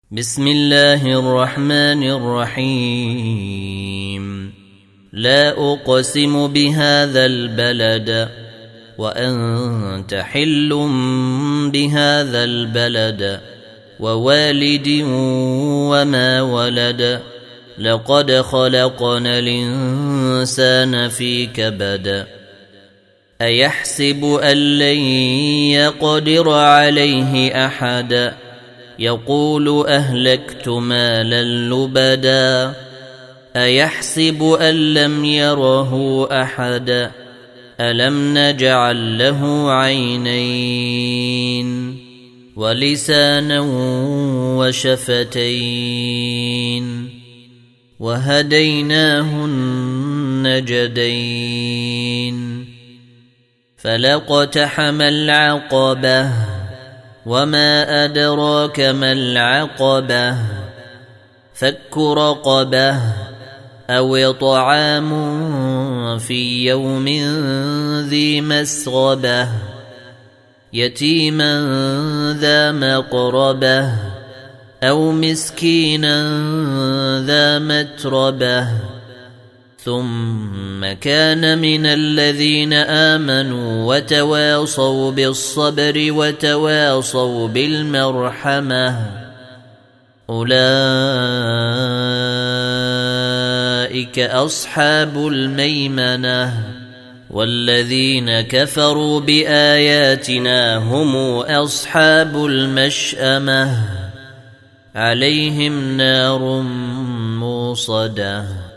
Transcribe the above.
بسم الله الرحمن الرحيم لا أقسم بهذا البلد وأنت حل بهذا البلد ووالد وما ولد لقد خلقنا الإنسان في كبد أيحسب أن لن يقدر عليه أحد يقول أهلكت مالا لبدا أيحسب أن لم يره أحد ألم نجعل له عينين ولسانا وشفتين وهديناه النجدين فلاقتحم العقبة وما أدراك ما العقبة فك رقبة أو طعام في يوم ذي مسغبة يتيما ذا مقربة أو مسكينا ذا متربة ثم كان من الذين آمنوا وتواصوا بالصبر وتواصوا بالمرحمة أولئك أصحاب الميمنة والذين كفروا بآياتنا هم أصحاب المشأمة عليهم نار موصدة